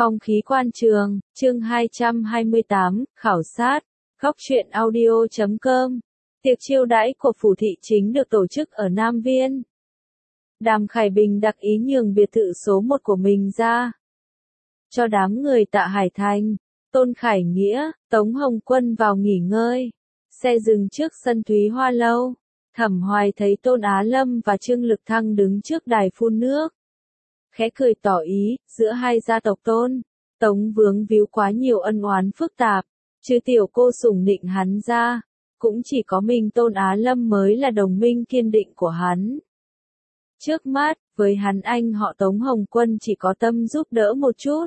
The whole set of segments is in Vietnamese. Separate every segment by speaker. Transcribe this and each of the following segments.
Speaker 1: Phong khí quan trường, chương 228, khảo sát, góc truyện audio.com. Tiệc chiêu đãi của phủ thị chính được tổ chức ở Nam Viên. Đàm Khải Bình đặc ý nhường biệt thự số 1 của mình ra cho đám người Tạ Hải Thành, Tôn Khải Nghĩa, Tống Hồng Quân vào nghỉ ngơi. Xe dừng trước sân Thúy Hoa Lâu. Thẩm Hoài thấy Tôn Á Lâm và Trương Lực Thăng đứng trước đài phun nước, khẽ cười tỏ ý, giữa hai gia tộc Tôn, Tống vướng víu quá nhiều ân oán phức tạp, chứ tiểu cô sủng nịnh hắn ra, cũng chỉ có mình Tôn Á Lâm mới là đồng minh kiên định của hắn. Trước mắt, với hắn anh họ Tống Hồng Quân chỉ có tâm giúp đỡ một chút.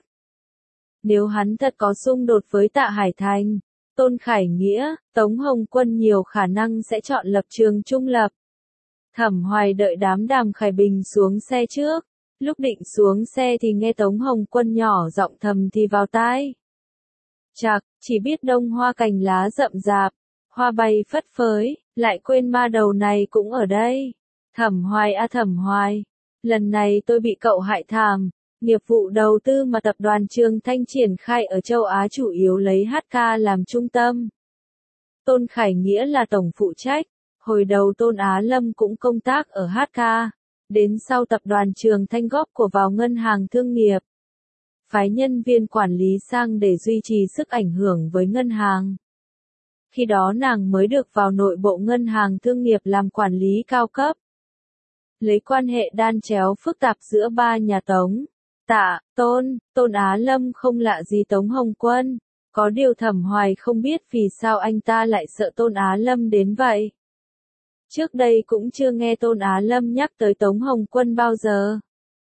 Speaker 1: Nếu hắn thật có xung đột với Tạ Hải Thành, Tôn Khải Nghĩa, Tống Hồng Quân nhiều khả năng sẽ chọn lập trường trung lập. Thẩm Hoài đợi đám Đàm Khải Bình xuống xe trước. Lúc định xuống xe thì nghe Tống Hồng Quân nhỏ giọng thầm thì vào tai. Chạc, chỉ biết đông hoa cành lá rậm rạp, hoa bay phất phới, lại quên ma đầu này cũng ở đây. Thẩm Hoài à Thẩm Hoài, lần này tôi bị cậu hại thảm. Nghiệp vụ đầu tư mà tập đoàn Trường Thanh triển khai ở châu Á chủ yếu lấy HK làm trung tâm. Tôn Khải Nghĩa là tổng phụ trách, hồi đầu Tôn Á Lâm cũng công tác ở HK. Đến sau tập đoàn Trường Thanh góp của vào ngân hàng thương nghiệp, phái nhân viên quản lý sang để duy trì sức ảnh hưởng với ngân hàng. Khi đó nàng mới được vào nội bộ ngân hàng thương nghiệp làm quản lý cao cấp. Lấy quan hệ đan chéo phức tạp giữa ba nhà Tống, Tạ, Tôn Á Lâm không lạ gì Tống Hồng Quân, có điều Thẩm Hoài không biết vì sao anh ta lại sợ Tôn Á Lâm đến vậy. Trước đây cũng chưa nghe Tôn Á Lâm nhắc tới Tống Hồng Quân bao giờ.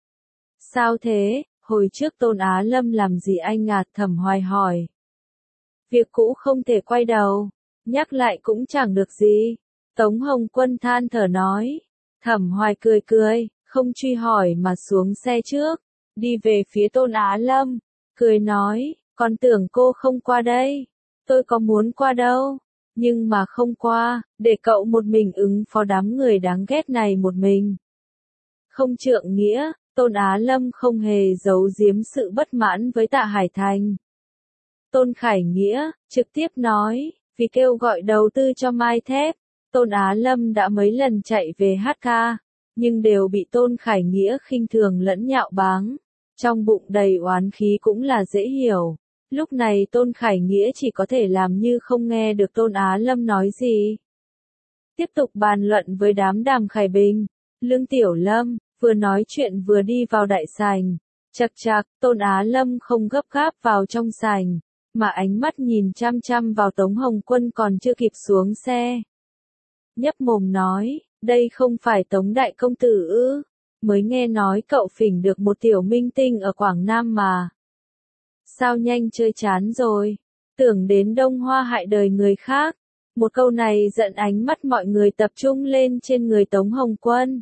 Speaker 1: Sao thế, hồi trước Tôn Á Lâm làm gì anh à? Thẩm Hoài hỏi. Việc cũ không thể quay đầu, nhắc lại cũng chẳng được gì. Tống Hồng Quân than thở nói. Thẩm Hoài cười, không truy hỏi mà xuống xe trước, đi về phía Tôn Á Lâm, cười nói, con tưởng cô không qua đây, tôi có muốn qua đâu. Nhưng mà không qua, để cậu một mình ứng phó đám người đáng ghét này một mình. Không trượng nghĩa, Tôn Á Lâm không hề giấu giếm sự bất mãn với Tạ Hải Thành. Tôn Khải Nghĩa, trực tiếp nói, vì kêu gọi đầu tư cho Mai Thép, Tôn Á Lâm đã mấy lần chạy về HK, nhưng đều bị Tôn Khải Nghĩa khinh thường lẫn nhạo báng. Trong bụng đầy oán khí cũng là dễ hiểu. Lúc này Tôn Khải Nghĩa chỉ có thể làm như không nghe được Tôn Á Lâm nói gì. Tiếp tục bàn luận với đám Đàm Khải Bình, Lương Tiểu Lâm, vừa nói chuyện vừa đi vào đại sảnh. Chạc, Tôn Á Lâm không gấp gáp vào trong sảnh, mà ánh mắt nhìn chăm chăm vào Tống Hồng Quân còn chưa kịp xuống xe. Nhấp mồm nói, đây không phải Tống Đại Công Tử ư, mới nghe nói cậu phỉnh được một tiểu minh tinh ở Quảng Nam mà. Sao nhanh chơi chán rồi, tưởng đến Đông Hoa hại đời người khác. Một câu này giận ánh mắt mọi người tập trung lên trên người Tống Hồng Quân.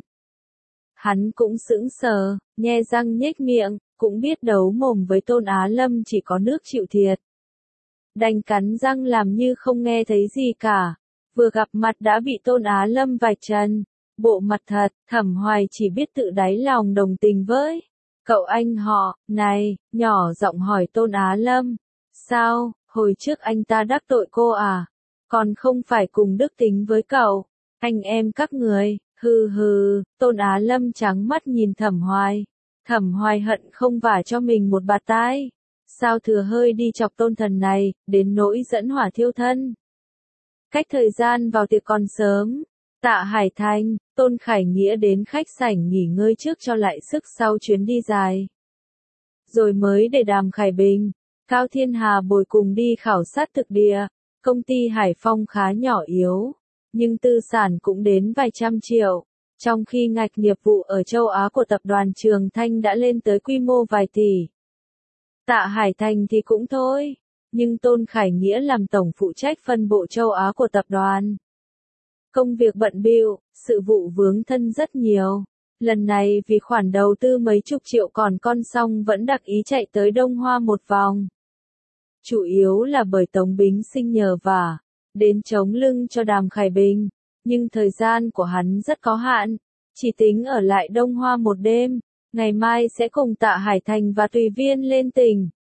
Speaker 1: Hắn cũng sững sờ, nhe răng nhếch miệng, cũng biết đấu mồm với Tôn Á Lâm chỉ có nước chịu thiệt. Đành cắn răng làm như không nghe thấy gì cả. Vừa gặp mặt đã bị Tôn Á Lâm vạch trần. Bộ mặt thật, Thẩm Hoài chỉ biết tự đáy lòng đồng tình với cậu anh họ, này, nhỏ giọng hỏi Tôn Á Lâm. Sao, hồi trước anh ta đắc tội cô à? Còn không phải cùng đức tính với cậu, anh em các người, hừ, Tôn Á Lâm trắng mắt nhìn Thẩm Hoài. Thẩm Hoài hận không vả cho mình một bạt tai. Sao thừa hơi đi chọc Tôn thần này, đến nỗi dẫn hỏa thiêu thân. Cách thời gian vào tiệc còn sớm. Tạ Hải Thành, Tôn Khải Nghĩa đến khách sảnh nghỉ ngơi trước cho lại sức sau chuyến đi dài. Rồi mới để Đàm Khải Bình, Cao Thiên Hà bồi cùng đi khảo sát thực địa. Công ty Hải Phong khá nhỏ yếu, nhưng tư sản cũng đến vài trăm triệu. Trong khi ngạch nghiệp vụ ở châu Á của tập đoàn Trường Thanh đã lên tới quy mô vài tỷ. Tạ Hải Thành thì cũng thôi, nhưng Tôn Khải Nghĩa làm tổng phụ trách phân bộ châu Á của tập đoàn. Công việc bận bịu, sự vụ vướng thân rất nhiều. Lần này vì khoản đầu tư mấy chục triệu còn con xong vẫn đặc ý chạy tới Đông Hoa một vòng. Chủ yếu là bởi Tống Bính Sinh nhờ vả, đến chống lưng cho Đàm Khải Bình. Nhưng thời gian của hắn rất có hạn, chỉ tính ở lại Đông Hoa một đêm, ngày mai sẽ cùng Tạ Hải Thành và Tùy Viên lên tỉnh.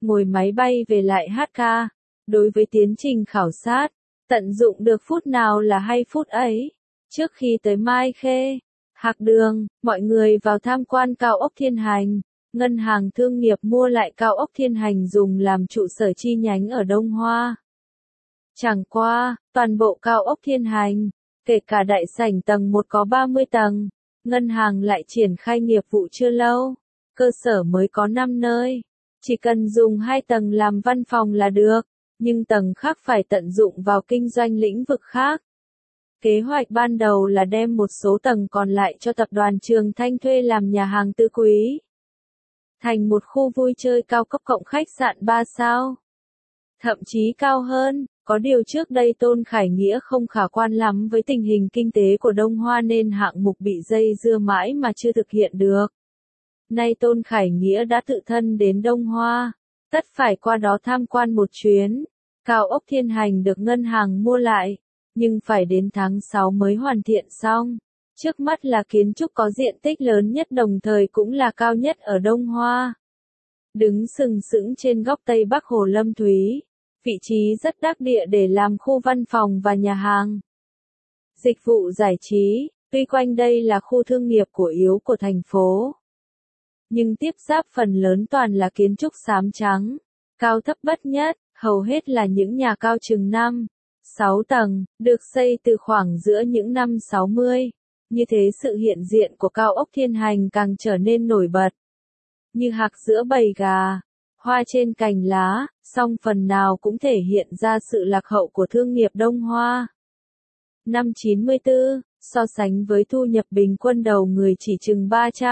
Speaker 1: ngồi máy bay về lại HK. Đối với tiến trình khảo sát, tận dụng được phút nào là hay phút ấy. Trước khi tới Mai Khê, Hạc Đường, mọi người vào tham quan cao ốc Thiên Hành. Ngân hàng thương nghiệp mua lại cao ốc Thiên Hành dùng làm trụ sở chi nhánh ở Đông Hoa. Chẳng qua, toàn bộ cao ốc Thiên Hành, kể cả đại sảnh tầng 1 có 30 tầng, ngân hàng lại triển khai nghiệp vụ chưa lâu, cơ sở mới có 5 nơi, chỉ cần dùng 2 tầng làm văn phòng là được, nhưng tầng khác phải tận dụng vào kinh doanh lĩnh vực khác. Kế hoạch ban đầu là đem một số tầng còn lại cho tập đoàn Trường Thanh thuê làm nhà hàng tứ quý, thành một khu vui chơi cao cấp cộng khách sạn 3 sao. Thậm chí cao hơn, có điều trước đây Tôn Khải Nghĩa không khả quan lắm với tình hình kinh tế của Đông Hoa nên hạng mục bị dây dưa mãi mà chưa thực hiện được. Nay Tôn Khải Nghĩa đã tự thân đến Đông Hoa, tất phải qua đó tham quan một chuyến. Cao ốc Thiên Hành được ngân hàng mua lại, nhưng phải đến tháng 6 mới hoàn thiện xong. Trước mắt là kiến trúc có diện tích lớn nhất đồng thời cũng là cao nhất ở Đông Hoa. Đứng sừng sững trên góc Tây Bắc Hồ Lâm Thúy, vị trí rất đắc địa để làm khu văn phòng và nhà hàng. Dịch vụ giải trí, tuy quanh đây là khu thương nghiệp của yếu của thành phố, nhưng tiếp giáp phần lớn toàn là kiến trúc xám trắng, cao thấp bất nhất, hầu hết là những nhà cao chừng 5, 6 tầng, được xây từ khoảng giữa những năm 60. Như thế sự hiện diện của cao ốc Thiên Hành càng trở nên nổi bật. Như hạc giữa bầy gà, hoa trên cành lá, song phần nào cũng thể hiện ra sự lạc hậu của thương nghiệp Đông Hoa. Năm 94, so sánh với thu nhập bình quân đầu người chỉ chừng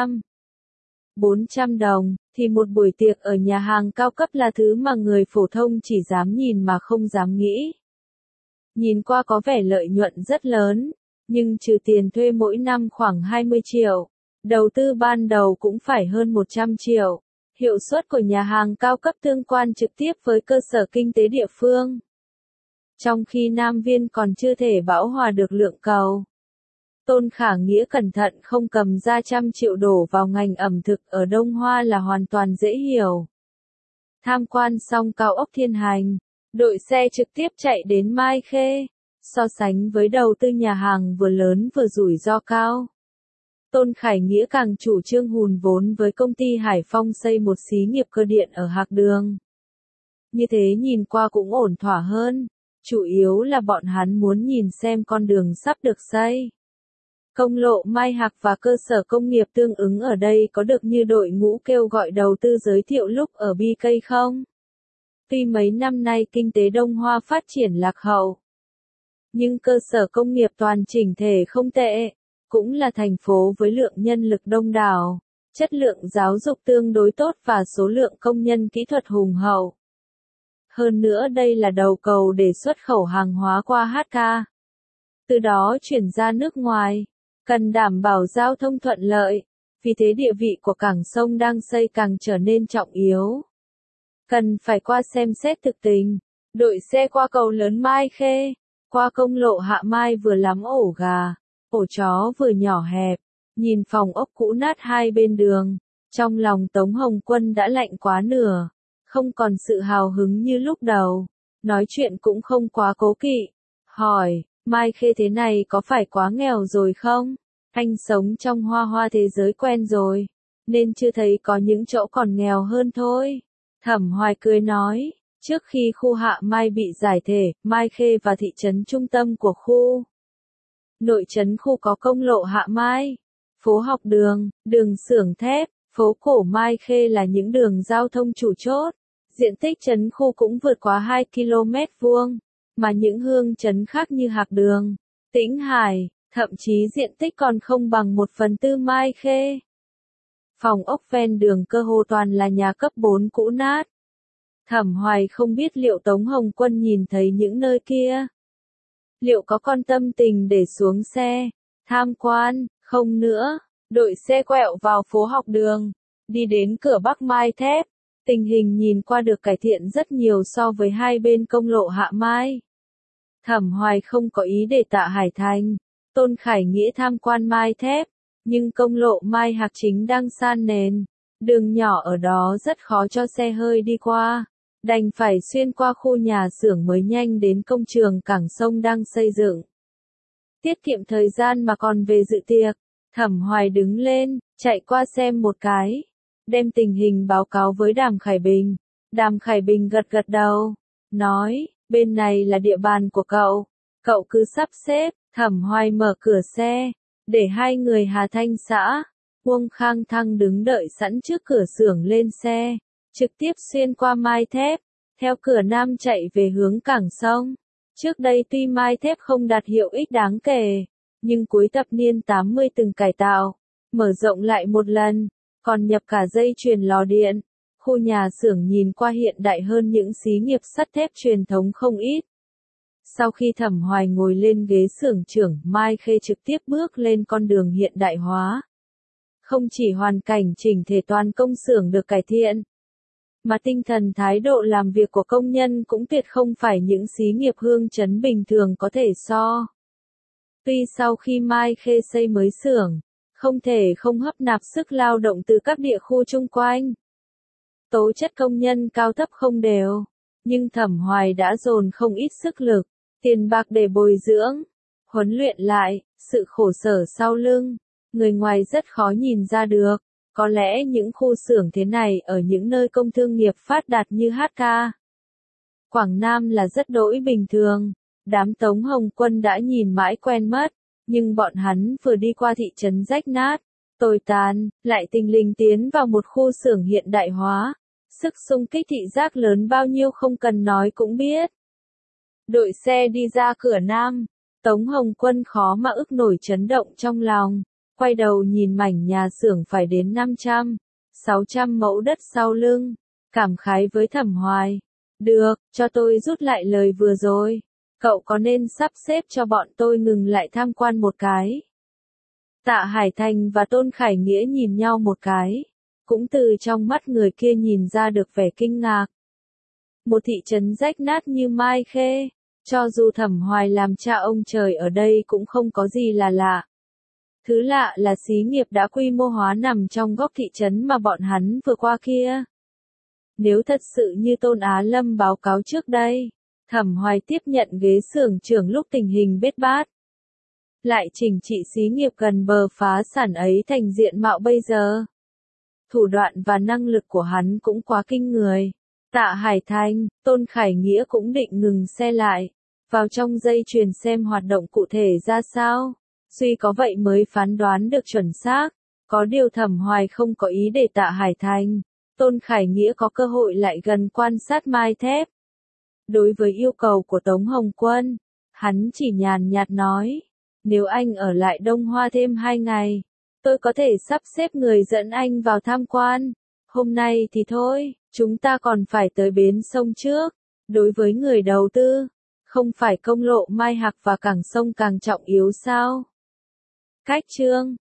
Speaker 1: 300-400 đồng, thì một buổi tiệc ở nhà hàng cao cấp là thứ mà người phổ thông chỉ dám nhìn mà không dám nghĩ. Nhìn qua có vẻ lợi nhuận rất lớn, nhưng trừ tiền thuê mỗi năm khoảng 20 triệu, đầu tư ban đầu cũng phải hơn 100 triệu. Hiệu suất của nhà hàng cao cấp tương quan trực tiếp với cơ sở kinh tế địa phương. Trong khi Nam Viên còn chưa thể bão hòa được lượng cầu, Tôn Khả Nghĩa cẩn thận không cầm ra 100 triệu đổ vào ngành ẩm thực ở Đông Hoa là hoàn toàn dễ hiểu. Tham quan xong cao ốc Thiên Hành, đội xe trực tiếp chạy đến Mai Khê. So sánh với đầu tư nhà hàng vừa lớn vừa rủi ro cao, Tôn Khải Nghĩa càng chủ trương hùn vốn với công ty Hải Phong xây một xí nghiệp cơ điện ở Hạc Đường. Như thế nhìn qua cũng ổn thỏa hơn, chủ yếu là bọn hắn muốn nhìn xem con đường sắp được xây. Công lộ Mai Hạc và cơ sở công nghiệp tương ứng ở đây có được như đội ngũ kêu gọi đầu tư giới thiệu lúc ở BK không? Tuy mấy năm nay kinh tế Đông Hoa phát triển lạc hậu, nhưng cơ sở công nghiệp toàn chỉnh thể không tệ, cũng là thành phố với lượng nhân lực đông đảo, chất lượng giáo dục tương đối tốt và số lượng công nhân kỹ thuật hùng hậu. Hơn nữa đây là đầu cầu để xuất khẩu hàng hóa qua HK, từ đó chuyển ra nước ngoài, cần đảm bảo giao thông thuận lợi, vì thế địa vị của cảng sông đang xây càng trở nên trọng yếu. Cần phải qua xem xét thực tình, đội xe qua cầu lớn Mai Khê, qua công lộ Hạ Mai vừa lắm ổ gà, ổ chó vừa nhỏ hẹp, nhìn phòng ốc cũ nát hai bên đường, trong lòng Tống Hồng Quân đã lạnh quá nửa, không còn sự hào hứng như lúc đầu, nói chuyện cũng không quá cố kỵ, hỏi, Mai Khê thế này có phải quá nghèo rồi không? Anh sống trong hoa hoa thế giới quen rồi, nên chưa thấy có những chỗ còn nghèo hơn thôi. Thẩm Hoài cười nói, trước khi khu Hạ Mai bị giải thể, Mai Khê và thị trấn trung tâm của khu nội trấn khu có công lộ Hạ Mai, phố học đường, đường xưởng thép, phố cổ Mai Khê là những đường giao thông chủ chốt. Diện tích trấn khu cũng vượt quá 2 km vuông, mà những hương trấn khác như Hạc Đường, Tĩnh Hải, thậm chí diện tích còn không bằng 1/4 Mai Khê. Phòng ốc ven đường cơ hồ toàn là nhà cấp 4 cũ nát. Thẩm Hoài không biết liệu Tống Hồng Quân nhìn thấy những nơi kia, liệu có con tâm tình để xuống xe, tham quan, không nữa. Đội xe quẹo vào phố học đường, đi đến cửa Bắc Mai Thép. Tình hình nhìn qua được cải thiện rất nhiều so với hai bên công lộ Hạ Mai. Thẩm Hoài không có ý để Tạ Hải Thành, Tôn Khải Nghĩa tham quan Mai Thép, nhưng công lộ Mai Hạc chính đang san nền. Đường nhỏ ở đó rất khó cho xe hơi đi qua, đành phải xuyên qua khu nhà xưởng mới nhanh đến công trường cảng sông đang xây dựng. Tiết kiệm thời gian mà còn về dự tiệc, Thẩm Hoài đứng lên, chạy qua xem một cái, đem tình hình báo cáo với Đàm Khải Bình. Đàm Khải Bình gật gật đầu, nói, bên này là địa bàn của cậu cứ sắp xếp. Thẩm Hoài mở cửa xe, để hai người Hà Thanh xã, Uông Khang Thăng đứng đợi sẵn trước cửa xưởng lên xe, trực tiếp xuyên qua Mai Thép, theo cửa Nam chạy về hướng cảng sông. Trước đây tuy Mai Thép không đạt hiệu ích đáng kể, nhưng cuối thập niên 80 từng cải tạo, mở rộng lại một lần, còn nhập cả dây chuyền lò điện. Khu nhà xưởng nhìn qua hiện đại hơn những xí nghiệp sắt thép truyền thống không ít. Sau khi Thẩm Hoài ngồi lên ghế xưởng trưởng, Mai Khê trực tiếp bước lên con đường hiện đại hóa. Không chỉ hoàn cảnh chỉnh thể toàn công xưởng được cải thiện, mà tinh thần thái độ làm việc của công nhân cũng tuyệt không phải những xí nghiệp hương chấn bình thường có thể so. Tuy sau khi Mai Khê xây mới xưởng, không thể không hấp nạp sức lao động từ các địa khu chung quanh. Tố chất công nhân cao thấp không đều, nhưng Thẩm Hoài đã dồn không ít sức lực, tiền bạc để bồi dưỡng, huấn luyện lại, sự khổ sở sau lưng, người ngoài rất khó nhìn ra được. Có lẽ những khu xưởng thế này ở những nơi công thương nghiệp phát đạt như HK, Quảng Nam là rất đỗi bình thường. Đám Tống Hồng Quân đã nhìn mãi quen mất, nhưng bọn hắn vừa đi qua thị trấn rách nát, tồi tàn, lại tình lình tiến vào một khu xưởng hiện đại hóa. Sức xung kích thị giác lớn bao nhiêu không cần nói cũng biết. Đội xe đi ra cửa Nam, Tống Hồng Quân khó mà ức nổi chấn động trong lòng, quay đầu nhìn mảnh nhà xưởng phải đến 500, 600 mẫu đất sau lưng, cảm khái với Thẩm Hoài. Được, cho tôi rút lại lời vừa rồi. Cậu có nên sắp xếp cho bọn tôi ngừng lại tham quan một cái? Tạ Hải Thành và Tôn Khải Nghĩa nhìn nhau một cái, cũng từ trong mắt người kia nhìn ra được vẻ kinh ngạc. Một thị trấn rách nát như Mai Khê, cho dù Thẩm Hoài làm cha ông trời ở đây cũng không có gì là lạ. Thứ lạ là xí nghiệp đã quy mô hóa nằm trong góc thị trấn mà bọn hắn vừa qua kia. Nếu thật sự như Tôn Á Lâm báo cáo trước đây, Thẩm Hoài tiếp nhận ghế xưởng trưởng lúc tình hình bết bát, lại chỉnh trị xí nghiệp gần bờ phá sản ấy thành diện mạo bây giờ. Thủ đoạn và năng lực của hắn cũng quá kinh người. Tạ Hải Thành, Tôn Khải Nghĩa cũng định ngừng xe lại, vào trong dây chuyền xem hoạt động cụ thể ra sao. Suy có vậy mới phán đoán được chuẩn xác. Có điều Thẩm Hoài không có ý để Tạ Hải Thành, Tôn Khải Nghĩa có cơ hội lại gần quan sát Mai Thép. Đối với yêu cầu của Tống Hồng Quân, hắn chỉ nhàn nhạt nói, nếu anh ở lại Đông Hoa thêm 2 ngày, tôi có thể sắp xếp người dẫn anh vào tham quan. Hôm nay thì thôi, chúng ta còn phải tới bến sông trước. Đối với người đầu tư, không phải công lộ Mai Hạc và cảng sông càng trọng yếu sao? Cách chương